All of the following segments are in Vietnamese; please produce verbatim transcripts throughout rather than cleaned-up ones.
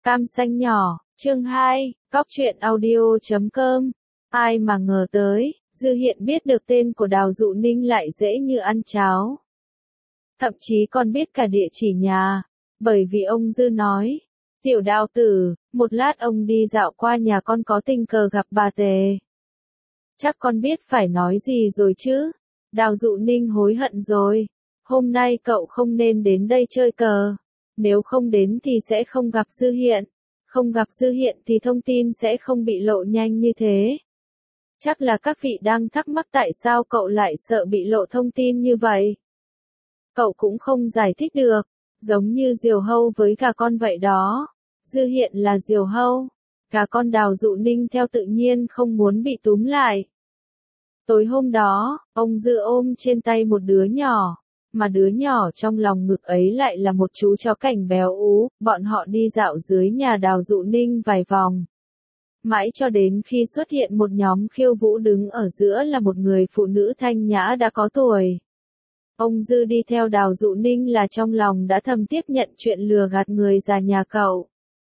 Cam xanh nhỏ, chương hai, Góc truyện audio chấm com. Ai mà ngờ tới, Dư Hiện biết được tên của Đào Dụ Ninh lại dễ như ăn cháo. Thậm chí còn biết cả địa chỉ nhà, bởi vì ông Dư nói, tiểu Đào tử, một lát ông đi dạo qua nhà con có tình cờ gặp bà Tề. Chắc con biết phải nói gì rồi chứ? Đào Dụ Ninh hối hận rồi, hôm nay cậu không nên đến đây chơi cờ. Nếu không đến thì sẽ không gặp Dư Hiện, không gặp Dư Hiện thì thông tin sẽ không bị lộ nhanh như thế. Chắc là các vị đang thắc mắc tại sao cậu lại sợ bị lộ thông tin như vậy. Cậu cũng không giải thích được, giống như diều hâu với gà con vậy đó. Dư Hiện là diều hâu, gà con Đào Dụ Ninh theo tự nhiên không muốn bị túm lại. Tối hôm đó, ông Dư ôm trên tay một đứa nhỏ. Mà đứa nhỏ trong lòng ngực ấy lại là một chú chó cảnh béo ú, bọn họ đi dạo dưới nhà Đào Dụ Ninh vài vòng. Mãi cho đến khi xuất hiện một nhóm khiêu vũ đứng ở giữa là một người phụ nữ thanh nhã đã có tuổi. Ông Dư đi theo Đào Dụ Ninh là trong lòng đã thầm tiếp nhận chuyện lừa gạt người già nhà cậu.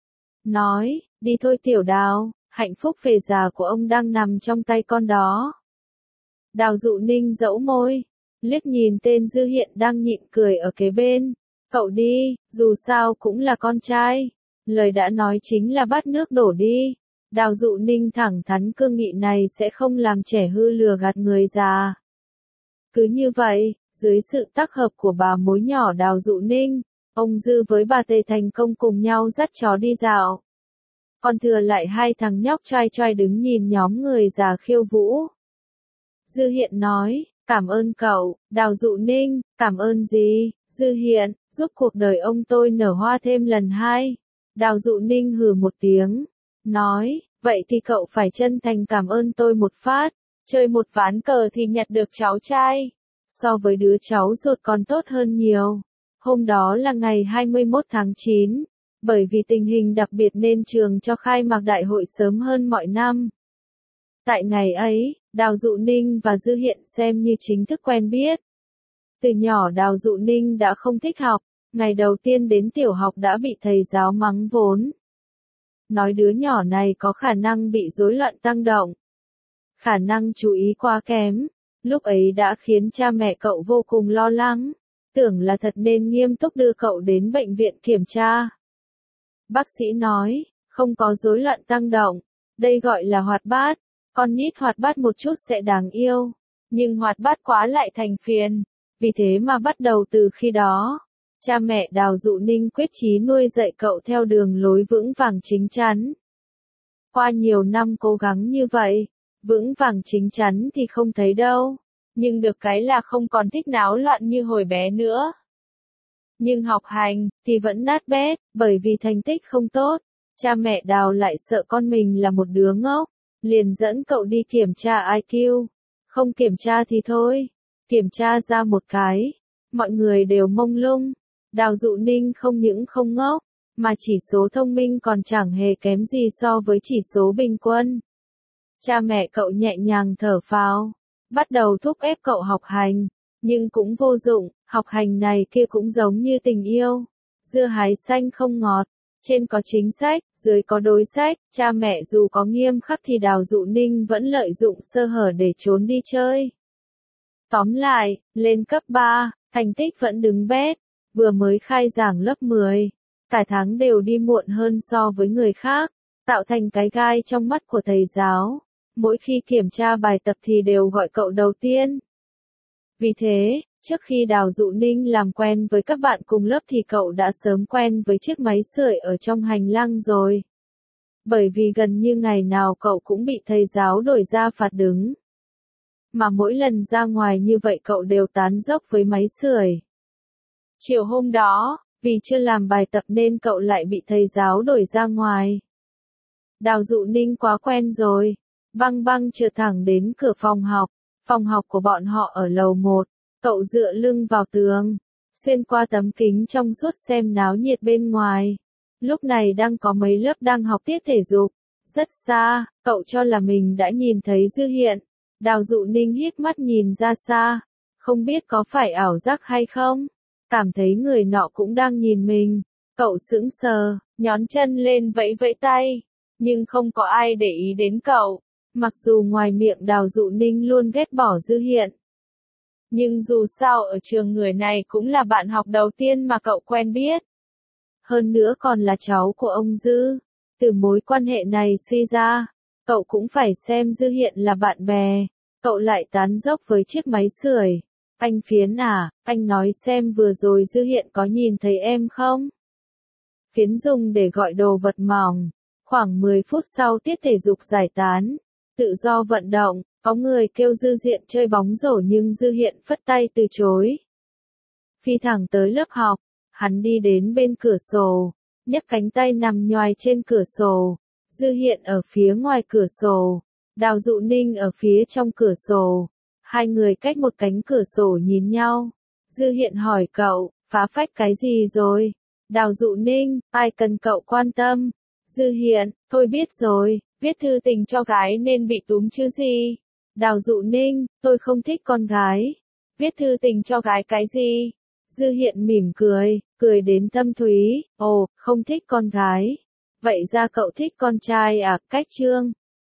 Nói, đi thôi tiểu Đào, hạnh phúc về già của ông đang nằm trong tay con đó. Đào Dụ Ninh dẫu môi, liếc nhìn tên Dư Hiện đang nhịn cười ở kế bên. Cậu đi, dù sao cũng là con trai. Lời đã nói chính là bắt nước đổ đi. Đào Dụ Ninh thẳng thắn cương nghị này sẽ không làm trẻ hư lừa gạt người già. Cứ như vậy, dưới sự tác hợp của bà mối nhỏ Đào Dụ Ninh, ông Dư với bà Tề thành công cùng nhau dắt chó đi dạo. Còn thừa lại hai thằng nhóc trai trai đứng nhìn nhóm người già khiêu vũ. Dư Hiện nói, cảm ơn cậu, Đào Dụ Ninh, cảm ơn gì, Dư Hiện, giúp cuộc đời ông tôi nở hoa thêm lần hai. Đào Dụ Ninh hừ một tiếng, nói, vậy thì cậu phải chân thành cảm ơn tôi một phát, chơi một ván cờ thì nhặt được cháu trai. So với đứa cháu ruột còn tốt hơn nhiều. Hôm đó là ngày hai mươi mốt tháng chín, bởi vì tình hình đặc biệt nên trường cho khai mạc đại hội sớm hơn mọi năm. Tại ngày ấy, Đào Dụ Ninh và Dư Hiện xem như chính thức quen biết. Từ nhỏ Đào Dụ Ninh đã không thích học, ngày đầu tiên đến tiểu học đã bị thầy giáo mắng vốn. Nói đứa nhỏ này có khả năng bị rối loạn tăng động. Khả năng chú ý quá kém, lúc ấy đã khiến cha mẹ cậu vô cùng lo lắng, tưởng là thật nên nghiêm túc đưa cậu đến bệnh viện kiểm tra. Bác sĩ nói, không có rối loạn tăng động, đây gọi là hoạt bát. Con nít hoạt bát một chút sẽ đáng yêu, nhưng hoạt bát quá lại thành phiền. Vì thế mà bắt đầu từ khi đó, cha mẹ Đào Dụ Ninh quyết chí nuôi dạy cậu theo đường lối vững vàng chính chắn. Qua nhiều năm cố gắng như vậy, vững vàng chính chắn thì không thấy đâu, nhưng được cái là không còn thích náo loạn như hồi bé nữa. Nhưng học hành thì vẫn nát bét, bởi vì thành tích không tốt, cha mẹ Đào lại sợ con mình là một đứa ngốc. Liền dẫn cậu đi kiểm tra i kiu, không kiểm tra thì thôi, kiểm tra ra một cái, mọi người đều mông lung, Đào Dụ Ninh không những không ngốc, mà chỉ số thông minh còn chẳng hề kém gì so với chỉ số bình quân. Cha mẹ cậu nhẹ nhàng thở phào, bắt đầu thúc ép cậu học hành, nhưng cũng vô dụng, học hành này kia cũng giống như tình yêu, dưa hái xanh không ngọt. Trên có chính sách, dưới có đối sách, cha mẹ dù có nghiêm khắc thì Đào Dụ Ninh vẫn lợi dụng sơ hở để trốn đi chơi. Tóm lại, lên cấp ba, thành tích vẫn đứng bét, vừa mới khai giảng lớp mười, cả tháng đều đi muộn hơn so với người khác, tạo thành cái gai trong mắt của thầy giáo. Mỗi khi kiểm tra bài tập thì đều gọi cậu đầu tiên. Vì thế, trước khi Đào Dụ Ninh làm quen với các bạn cùng lớp thì cậu đã sớm quen với chiếc máy sưởi ở trong hành lang rồi. Bởi vì gần như ngày nào cậu cũng bị thầy giáo đổi ra phạt đứng. Mà mỗi lần ra ngoài như vậy cậu đều tán dốc với máy sưởi. Chiều hôm đó, vì chưa làm bài tập nên cậu lại bị thầy giáo đổi ra ngoài. Đào Dụ Ninh quá quen rồi, băng băng trượt thẳng đến cửa phòng học. Phòng học của bọn họ ở lầu một. Cậu dựa lưng vào tường, xuyên qua tấm kính trong suốt xem náo nhiệt bên ngoài. Lúc này đang có mấy lớp đang học tiết thể dục. Rất xa, cậu cho là mình đã nhìn thấy Dư Hiện. Đào Dụ Ninh hít mắt nhìn ra xa, không biết có phải ảo giác hay không. Cảm thấy người nọ cũng đang nhìn mình, Cậu sững sờ, nhón chân lên vẫy vẫy tay, nhưng không có ai để ý đến cậu. Mặc dù ngoài miệng Đào Dụ Ninh luôn ghét bỏ Dư Hiện. Nhưng dù sao ở trường người này cũng là bạn học đầu tiên mà cậu quen biết. Hơn nữa còn là cháu của ông Dư. Từ mối quan hệ này suy ra, cậu cũng phải xem Dư Hiện là bạn bè. Cậu lại tán dốc với chiếc máy sưởi. Anh Phiến à, anh nói xem vừa rồi Dư Hiện có nhìn thấy em không? Phiến dùng để gọi đồ vật mỏng. Khoảng mười phút sau tiết thể dục giải tán. Tự do vận động, có người kêu Dư Diện chơi bóng rổ nhưng Dư Hiện phất tay từ chối. Phi thẳng tới lớp học, hắn đi đến bên cửa sổ, nhấc cánh tay nằm nhoài trên cửa sổ. Dư Hiện ở phía ngoài cửa sổ, Đào Dụ Ninh ở phía trong cửa sổ. Hai người cách một cánh cửa sổ nhìn nhau. Dư Hiện hỏi cậu, phá phách cái gì rồi? Đào Dụ Ninh, ai cần cậu quan tâm? Dư Hiện, tôi biết rồi, viết thư tình cho gái nên bị túm chứ gì? Đào Dụ Ninh, tôi không thích con gái. Viết thư tình cho gái cái gì? Dư Hiện mỉm cười, cười đến thâm thúy, ồ, không thích con gái. Vậy ra cậu thích con trai à, Cách Trương.